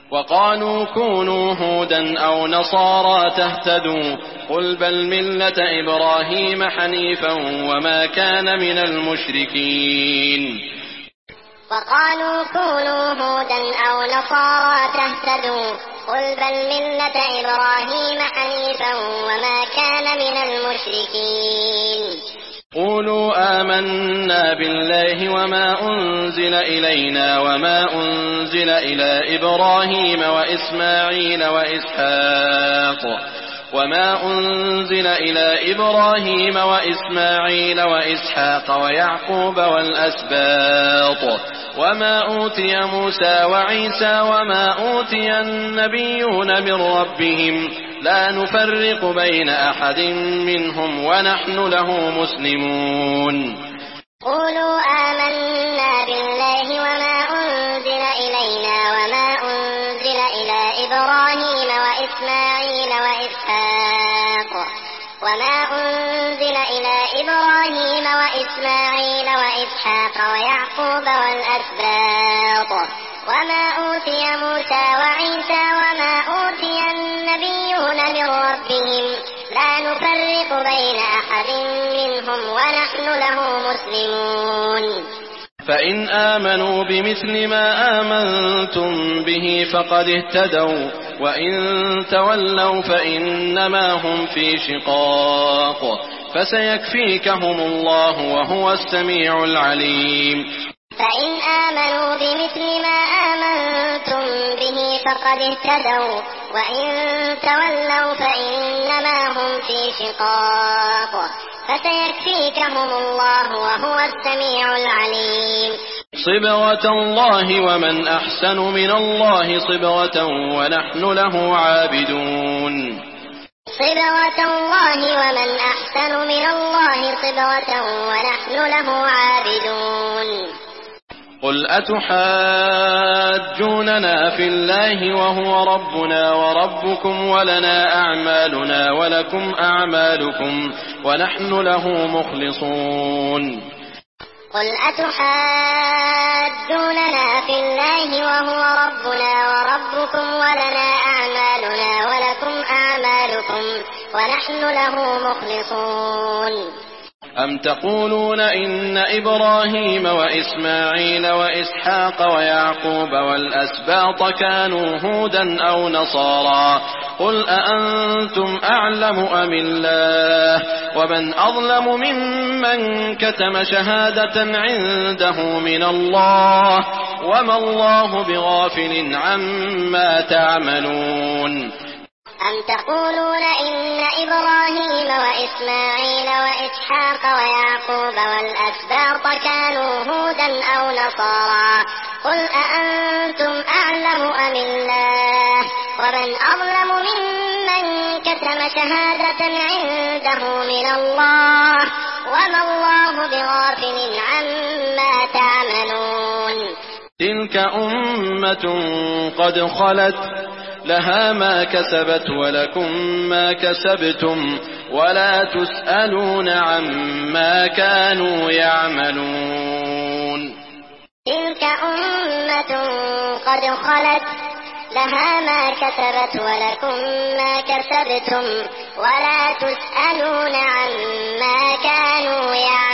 وقالوا كونوا هودا أو نصارى تهتدوا قل بل ملة إبراهيم حنيفا وما كان من المشركين. وقالوا كونوا هودا أو نصارى تهتدوا قل بل ملة إبراهيم حنيفا وما كان من المشركين. قولوا آمنا بالله وما أنزل إلينا وما أنزل إلى إبراهيم وإسماعيل وإسحاق ويعقوب والأسباط وما أوتي موسى وعيسى وما أوتي النبيون من ربهم لا نفرق بين أحد منهم ونحن له مسلمون. قولوا آمنا بالله وما أنزل إلينا وما أنزل إلى إبراهيم وإسماعيل وإسحاق ويعقوب والأسباط وما أوتي موسى وعيسى وما أوتي النبيون من ربهم لا نفرق بين أحد منهم ونحن له مسلمون. فإن آمنوا بمثل ما آمنتم به فقد اهتدوا وإن تولوا فإنما هم في شقاق فسيكفيكهم الله وهو السميع العليم. فإن آمنوا بمثل ما آمنتم به فقد اهتدوا وإن تولوا فإنما هم في شقاق فسيكفيكهم الله وهو السميع العليم. صبغة الله ومن أحسن من الله صبغة ونحن له عابدون. صبغة الله ومن أحسن من الله صبغة ونحن له عابدون. قل أتحاجوننا في الله وهو ربنا وربكم ولنا أعمالنا ولكم أعمالكم ونحن له مخلصون. قل أتحاجوننا في الله وهو ربنا وربكم ولنا أعمالنا ولكم أعمالكم ونحن له مخلصون. أم تقولون إن إبراهيم وإسماعيل وإسحاق ويعقوب والأسباط كانوا هودا أو نصارى قل أأنتم أعلم أم الله ومن أظلم ممن كتم شهادة عنده من الله وما الله بغافل عما تعملون. أم تقولون إن إبراهيم وإسماعيل وإسحاق ويعقوب والأسباط كانوا هودا أو نصارى قل أأنتم أعلم أم الله ومن أظلم ممن كتم شهادة عنده من الله وما الله بغافل عما تعملون. تلك أمة قد خلت لها ما كسبت ولكم ما كسبتم ولا تسألون عما كانوا يعملون. تلك أمة قد خلت لها ما كسبت ولكم ما كسبتم ولا تسألون عما كانوا يعملون.